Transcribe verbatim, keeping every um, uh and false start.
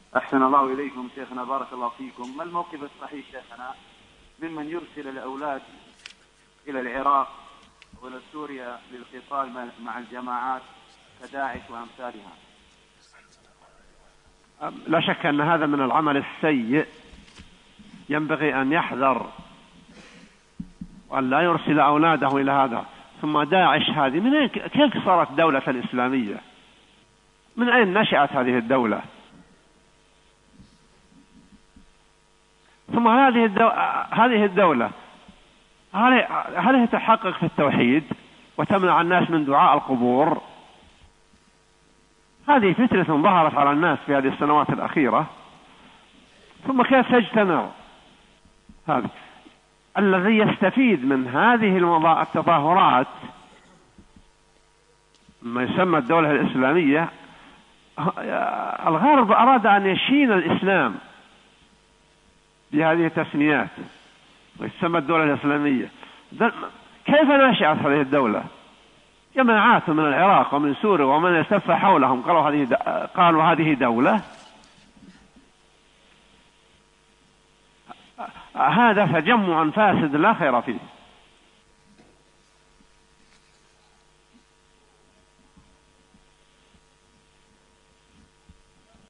أحسن الله إليكم شيخنا، بارك الله فيكم. ما الموقف الصحيح شيخنا ممن يرسل الأولاد إلى العراق وإلى سوريا للقتال مع الجماعات كداعش وأمثالها؟ لا شك أن هذا من العمل السيء، ينبغي أن يحذر وأن لا يرسل أولاده إلى هذا. ثم داعش هذه من أين، كيف صارت دولة إسلامية؟ من أين نشأت هذه الدولة؟ ثم هذه الدولة, هذه الدولة هل هي تحقق في التوحيد وتمنع الناس من دعاء القبور؟ هذه فتنة ظهرت على الناس في هذه السنوات الأخيرة. ثم كيف تجتمع هذا الذي يستفيد من هذه التظاهرات ما يسمى الدولة الإسلامية؟ الغرب أراد أن يشين الإسلام بهذه التسميات ويسمى الدولة الإسلامية. كيف نشأت هذه الدولة؟ جماعات من العراق ومن سوريا ومن يلتف حولهم قالوا هذه قالوا هذه دولة. هذا تجمع فاسد لا خير فيه.